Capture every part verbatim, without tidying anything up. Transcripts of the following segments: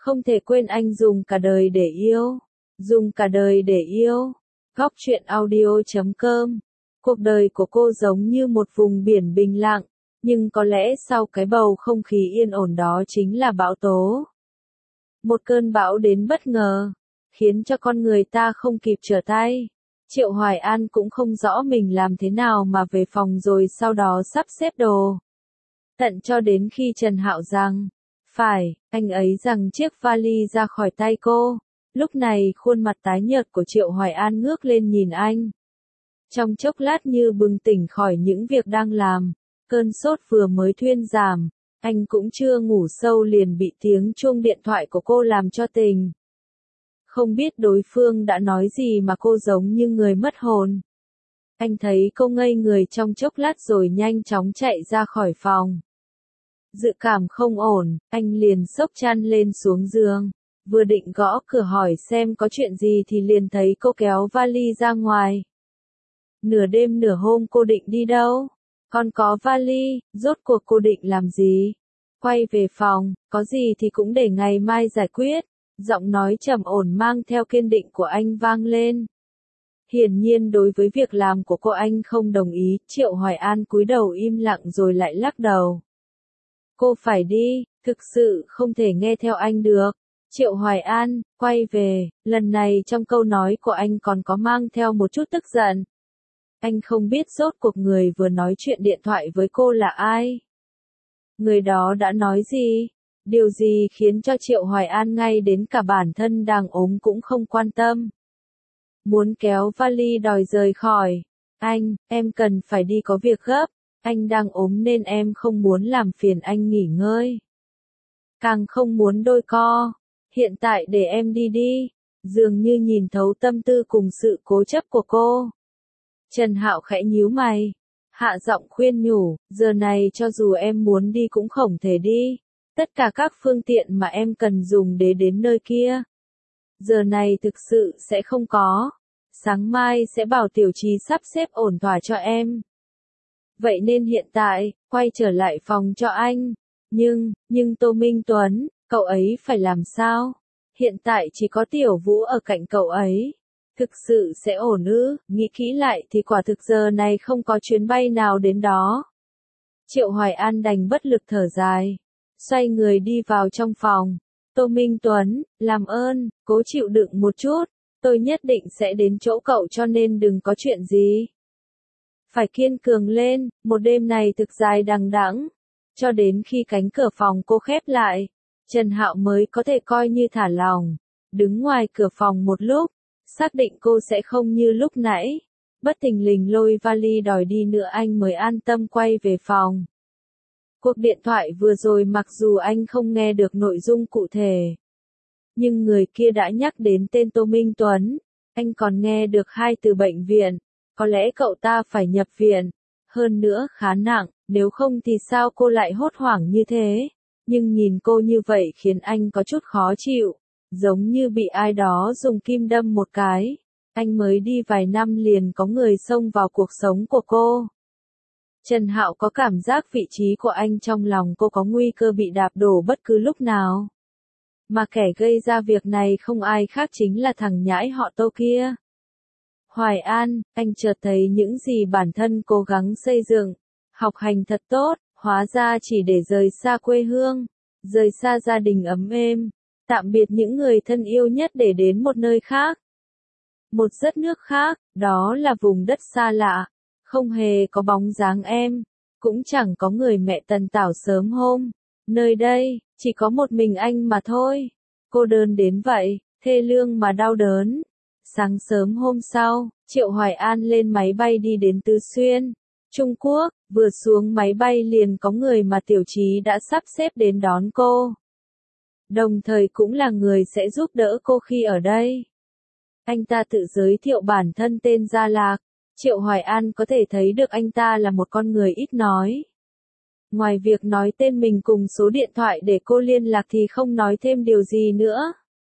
Không thể quên anh dùng cả đời để yêu. Dùng cả đời để yêu. Góc truyện audio chấm com. Cuộc đời của cô giống như một vùng biển bình lặng, nhưng có lẽ sau cái bầu không khí yên ổn đó chính là bão tố. Một cơn bão đến bất ngờ, khiến cho con người ta không kịp trở tay. Triệu Hoài An cũng không rõ mình làm thế nào mà về phòng rồi sau đó sắp xếp đồ. Tận cho đến khi Trần Hạo rằng, phải, anh ấy giằng chiếc vali ra khỏi tay cô. Lúc này khuôn mặt tái nhợt của Triệu Hoài An ngước lên nhìn anh. Trong chốc lát như bừng tỉnh khỏi những việc đang làm, cơn sốt vừa mới thuyên giảm, anh cũng chưa ngủ sâu liền bị tiếng chuông điện thoại của cô làm cho tỉnh. Không biết đối phương đã nói gì mà cô giống như người mất hồn. Anh thấy cô ngây người trong chốc lát rồi nhanh chóng chạy ra khỏi phòng. Dự cảm không ổn, anh liền xốc chăn lên xuống giường. Vừa định gõ cửa hỏi xem có chuyện gì thì liền thấy cô kéo vali ra ngoài. Nửa đêm nửa hôm cô định đi đâu? Còn có vali, rốt cuộc cô định làm gì? Quay về phòng, có gì thì cũng để ngày mai giải quyết. Giọng nói trầm ổn mang theo kiên định của anh vang lên. Hiển nhiên đối với việc làm của cô anh không đồng ý, Triệu Hoài An cúi đầu im lặng rồi lại lắc đầu. Cô phải đi, thực sự không thể nghe theo anh được. Triệu Hoài An, quay về, lần này trong câu nói của anh còn có mang theo một chút tức giận. Anh không biết rốt cuộc người vừa nói chuyện điện thoại với cô là ai. Người đó đã nói gì? Điều gì khiến cho Triệu Hoài An ngay đến cả bản thân đang ốm cũng không quan tâm. Muốn kéo vali đòi rời khỏi. Anh, em cần phải đi có việc gấp. Anh đang ốm nên em không muốn làm phiền anh nghỉ ngơi. Càng không muốn đôi co. Hiện tại để em đi đi. Dường như nhìn thấu tâm tư cùng sự cố chấp của cô. Trần Hạo khẽ nhíu mày. Hạ giọng khuyên nhủ, giờ này cho dù em muốn đi cũng không thể đi. Tất cả các phương tiện mà em cần dùng để đến nơi kia. Giờ này thực sự sẽ không có. Sáng mai sẽ bảo Tiểu Trì sắp xếp ổn thỏa cho em. Vậy nên hiện tại, quay trở lại phòng cho anh. Nhưng, nhưng Tô Minh Tuấn, cậu ấy phải làm sao? Hiện tại chỉ có Tiểu Vũ ở cạnh cậu ấy. Thực sự sẽ ổn ư? Nghĩ kỹ lại thì quả thực giờ này không có chuyến bay nào đến đó. Triệu Hoài An đành bất lực thở dài. Xoay người đi vào trong phòng. Tô Minh Tuấn, làm ơn, cố chịu đựng một chút. Tôi nhất định sẽ đến chỗ cậu cho nên đừng có chuyện gì. Phải kiên cường lên, một đêm này thực dài đằng đẵng. Cho đến khi cánh cửa phòng cô khép lại, Trần Hạo mới có thể coi như thả lòng. Đứng ngoài cửa phòng một lúc, xác định cô sẽ không như lúc nãy. Bất thình lình lôi vali đòi đi nữa anh mới an tâm quay về phòng. Cuộc điện thoại vừa rồi mặc dù anh không nghe được nội dung cụ thể. Nhưng người kia đã nhắc đến tên Tô Minh Tuấn. Anh còn nghe được hai từ bệnh viện. Có lẽ cậu ta phải nhập viện. Hơn nữa khá nặng, nếu không thì sao cô lại hốt hoảng như thế. Nhưng nhìn cô như vậy khiến anh có chút khó chịu. Giống như bị ai đó dùng kim đâm một cái. Anh mới đi vài năm liền có người xông vào cuộc sống của cô. Trần Hạo có cảm giác vị trí của anh trong lòng cô có nguy cơ bị đạp đổ bất cứ lúc nào. Mà kẻ gây ra việc này không ai khác chính là thằng nhãi họ Tô kia. Hoài An, anh chợt thấy những gì bản thân cố gắng xây dựng, học hành thật tốt, hóa ra chỉ để rời xa quê hương, rời xa gia đình ấm êm, tạm biệt những người thân yêu nhất để đến một nơi khác. Một đất nước khác, đó là vùng đất xa lạ, không hề có bóng dáng em, cũng chẳng có người mẹ Tần Tảo sớm hôm. Nơi đây, chỉ có một mình anh mà thôi. Cô đơn đến vậy, thê lương mà đau đớn. Sáng sớm hôm sau, Triệu Hoài An lên máy bay đi đến Tứ Xuyên, Trung Quốc, vừa xuống máy bay liền có người mà Tiểu Trì đã sắp xếp đến đón cô. Đồng thời cũng là người sẽ giúp đỡ cô khi ở đây. Anh ta tự giới thiệu bản thân tên Gia Lạc. Triệu Hoài An có thể thấy được anh ta là một con người ít nói. Ngoài việc nói tên mình cùng số điện thoại để cô liên lạc thì không nói thêm điều gì nữa.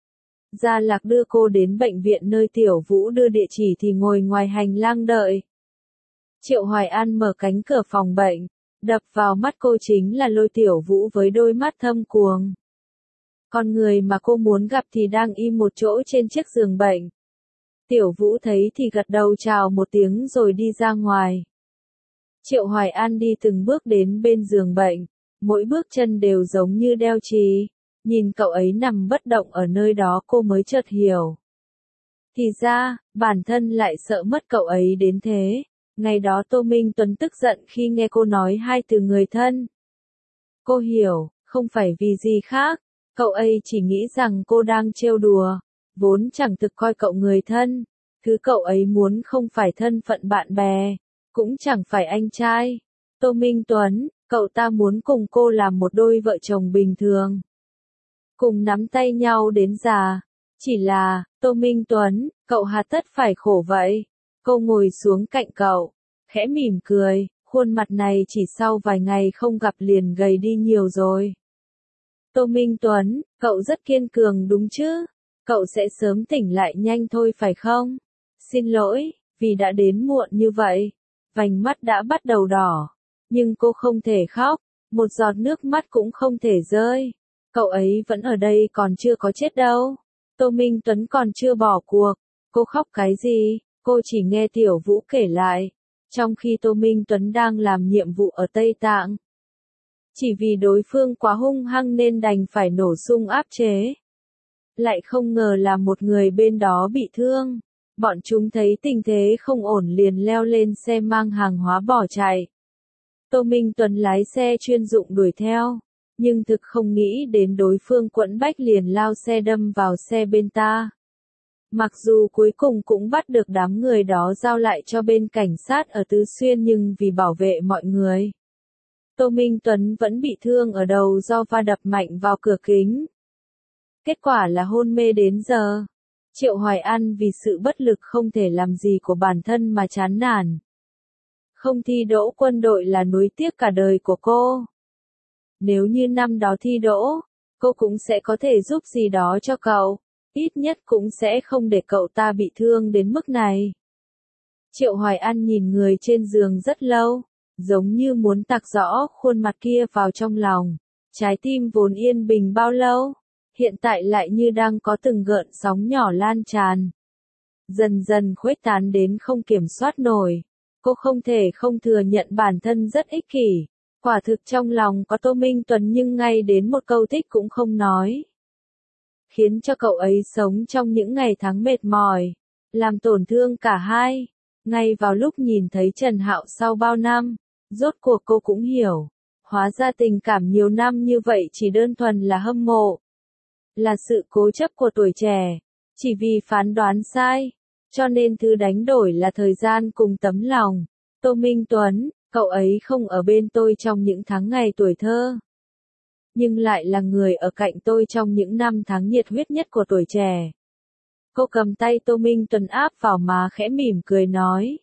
Gia Lạc đưa cô đến bệnh viện nơi Tiểu Vũ đưa địa chỉ thì ngồi ngoài hành lang đợi. Triệu Hoài An mở cánh cửa phòng bệnh, đập vào mắt cô chính là Lôi Tiểu Vũ với đôi mắt thâm cuồng. Con người mà cô muốn gặp thì đang im một chỗ trên chiếc giường bệnh. Tiểu Vũ thấy thì gật đầu chào một tiếng rồi đi ra ngoài. Triệu Hoài An đi từng bước đến bên giường bệnh, mỗi bước chân đều giống như đeo chì. Nhìn cậu ấy nằm bất động ở nơi đó cô mới chợt hiểu. Thì ra, bản thân lại sợ mất cậu ấy đến thế. Ngày đó Tô Minh Tuấn tức giận khi nghe cô nói hai từ người thân. Cô hiểu, không phải vì gì khác, cậu ấy chỉ nghĩ rằng cô đang trêu đùa, vốn chẳng thực coi cậu người thân. Thứ cậu ấy muốn không phải thân phận bạn bè, cũng chẳng phải anh trai. Tô Minh Tuấn, cậu ta muốn cùng cô làm một đôi vợ chồng bình thường. Cùng nắm tay nhau đến già. Chỉ là, Tô Minh Tuấn, cậu hà tất phải khổ vậy. Cô ngồi xuống cạnh cậu, khẽ mỉm cười, khuôn mặt này chỉ sau vài ngày không gặp liền gầy đi nhiều rồi. Tô Minh Tuấn, cậu rất kiên cường đúng chứ? Cậu sẽ sớm tỉnh lại nhanh thôi phải không? Xin lỗi, vì đã đến muộn như vậy. Vành mắt đã bắt đầu đỏ. Nhưng cô không thể khóc, một giọt nước mắt cũng không thể rơi. Cậu ấy vẫn ở đây còn chưa có chết đâu. Tô Minh Tuấn còn chưa bỏ cuộc. Cô khóc cái gì? Cô chỉ nghe Tiểu Vũ kể lại. Trong khi Tô Minh Tuấn đang làm nhiệm vụ ở Tây Tạng. Chỉ vì đối phương quá hung hăng nên đành phải nổ sung áp chế. Lại không ngờ là một người bên đó bị thương. Bọn chúng thấy tình thế không ổn liền leo lên xe mang hàng hóa bỏ chạy. Tô Minh Tuấn lái xe chuyên dụng đuổi theo. Nhưng thực không nghĩ đến đối phương quẫn bách liền lao xe đâm vào xe bên ta. Mặc dù cuối cùng cũng bắt được đám người đó giao lại cho bên cảnh sát ở Tứ Xuyên nhưng vì bảo vệ mọi người. Tô Minh Tuấn vẫn bị thương ở đầu do va đập mạnh vào cửa kính. Kết quả là hôn mê đến giờ. Triệu Hoài An vì sự bất lực không thể làm gì của bản thân mà chán nản. Không thi đỗ quân đội là nuối tiếc cả đời của cô. Nếu như năm đó thi đỗ, cô cũng sẽ có thể giúp gì đó cho cậu, ít nhất cũng sẽ không để cậu ta bị thương đến mức này. Triệu Hoài An nhìn người trên giường rất lâu, giống như muốn tạc rõ khuôn mặt kia vào trong lòng. Trái tim vốn yên bình bao lâu, hiện tại lại như đang có từng gợn sóng nhỏ lan tràn. Dần dần khuếch tán đến không kiểm soát nổi. Cô không thể không thừa nhận bản thân rất ích kỷ. Quả thực trong lòng có Tô Minh Tuấn nhưng ngay đến một câu thích cũng không nói. Khiến cho cậu ấy sống trong những ngày tháng mệt mỏi, làm tổn thương cả hai. Ngay vào lúc nhìn thấy Trần Hạo sau bao năm, rốt cuộc cô cũng hiểu. Hóa ra tình cảm nhiều năm như vậy chỉ đơn thuần là hâm mộ. Là sự cố chấp của tuổi trẻ, chỉ vì phán đoán sai. Cho nên thứ đánh đổi là thời gian cùng tấm lòng. Tô Minh Tuấn, cậu ấy không ở bên tôi trong những tháng ngày tuổi thơ. Nhưng lại là người ở cạnh tôi trong những năm tháng nhiệt huyết nhất của tuổi trẻ. Cô cầm tay Tô Minh Tuấn áp vào má khẽ mỉm cười nói.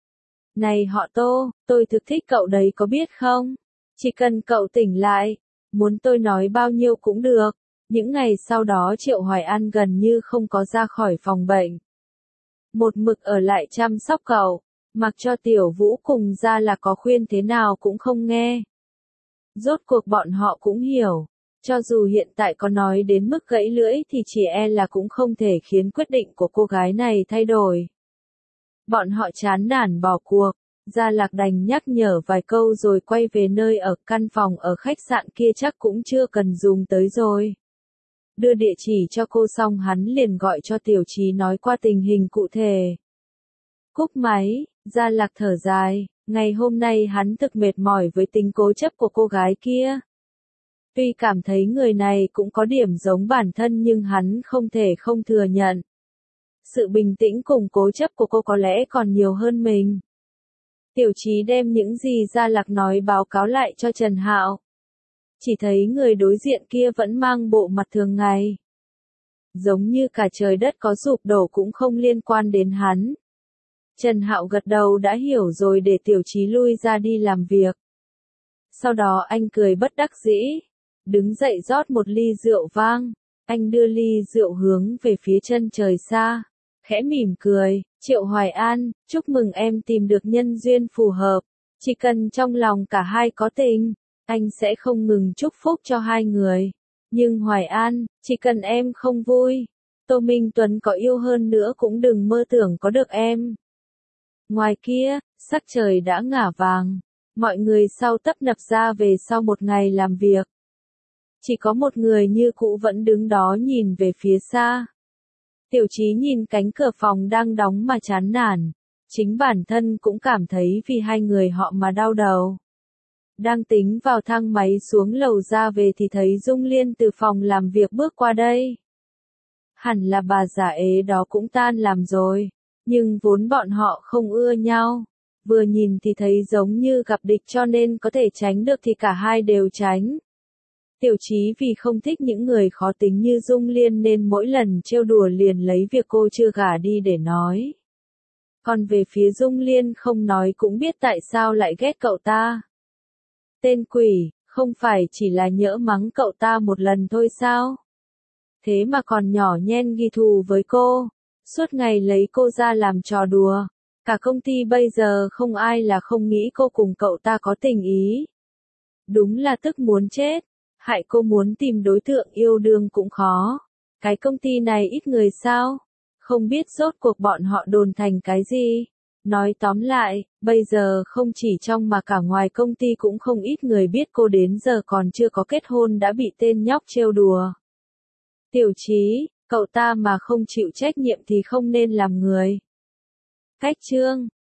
Này họ Tô, tôi thực thích cậu đấy có biết không? Chỉ cần cậu tỉnh lại, muốn tôi nói bao nhiêu cũng được. Những ngày sau đó Triệu Hoài An gần như không có ra khỏi phòng bệnh. Một mực ở lại chăm sóc cậu, mặc cho Tiểu Vũ cùng ra là có khuyên thế nào cũng không nghe. Rốt cuộc bọn họ cũng hiểu, cho dù hiện tại có nói đến mức gãy lưỡi thì chỉ e là cũng không thể khiến quyết định của cô gái này thay đổi. Bọn họ chán nản bỏ cuộc, Gia Lạc đành nhắc nhở vài câu rồi quay về nơi ở. Căn phòng ở khách sạn kia chắc cũng chưa cần dùng tới rồi. Đưa địa chỉ cho cô xong hắn liền gọi cho Tiểu Trí nói qua tình hình cụ thể. Cúp máy, Gia Lạc thở dài, ngày hôm nay hắn thực mệt mỏi với tính cố chấp của cô gái kia. Tuy cảm thấy người này cũng có điểm giống bản thân nhưng hắn không thể không thừa nhận. Sự bình tĩnh cùng cố chấp của cô có lẽ còn nhiều hơn mình. Tiểu Trí đem những gì Gia Lạc nói báo cáo lại cho Trần Hạo. Chỉ thấy người đối diện kia vẫn mang bộ mặt thường ngày. Giống như cả trời đất có sụp đổ cũng không liên quan đến hắn. Trần Hạo gật đầu đã hiểu rồi để Tiểu Trí lui ra đi làm việc. Sau đó anh cười bất đắc dĩ. Đứng dậy rót một ly rượu vang. Anh đưa ly rượu hướng về phía chân trời xa. Khẽ mỉm cười, Triệu Hoài An, chúc mừng em tìm được nhân duyên phù hợp. Chỉ cần trong lòng cả hai có tình, anh sẽ không ngừng chúc phúc cho hai người. Nhưng Hoài An, chỉ cần em không vui, Tô Minh Tuấn có yêu hơn nữa cũng đừng mơ tưởng có được em. Ngoài kia, sắc trời đã ngả vàng, mọi người sau tấp nập ra về sau một ngày làm việc. Chỉ có một người như cũ vẫn đứng đó nhìn về phía xa. Tiểu Chí nhìn cánh cửa phòng đang đóng mà chán nản, chính bản thân cũng cảm thấy vì hai người họ mà đau đầu. Đang tính vào thang máy xuống lầu ra về thì thấy Dung Liên từ phòng làm việc bước qua đây. Hẳn là bà già ế đó cũng tan làm rồi, nhưng vốn bọn họ không ưa nhau. Vừa nhìn thì thấy giống như gặp địch cho nên có thể tránh được thì cả hai đều tránh. Tiểu Chí vì không thích những người khó tính như Dung Liên nên mỗi lần trêu đùa liền lấy việc cô chưa gả đi để nói. Còn về phía Dung Liên không nói cũng biết tại sao lại ghét cậu ta. Tên quỷ, không phải chỉ là nhỡ mắng cậu ta một lần thôi sao? Thế mà còn nhỏ nhen ghi thù với cô, suốt ngày lấy cô ra làm trò đùa. Cả công ty bây giờ không ai là không nghĩ cô cùng cậu ta có tình ý. Đúng là tức muốn chết, hại cô muốn tìm đối tượng yêu đương cũng khó. Cái công ty này ít người sao? Không biết rốt cuộc bọn họ đồn thành cái gì? Nói tóm lại, bây giờ không chỉ trong mà cả ngoài công ty cũng không ít người biết cô đến giờ còn chưa có kết hôn đã bị tên nhóc trêu đùa. Tiểu Chí, cậu ta mà không chịu trách nhiệm thì không nên làm người. Cách chương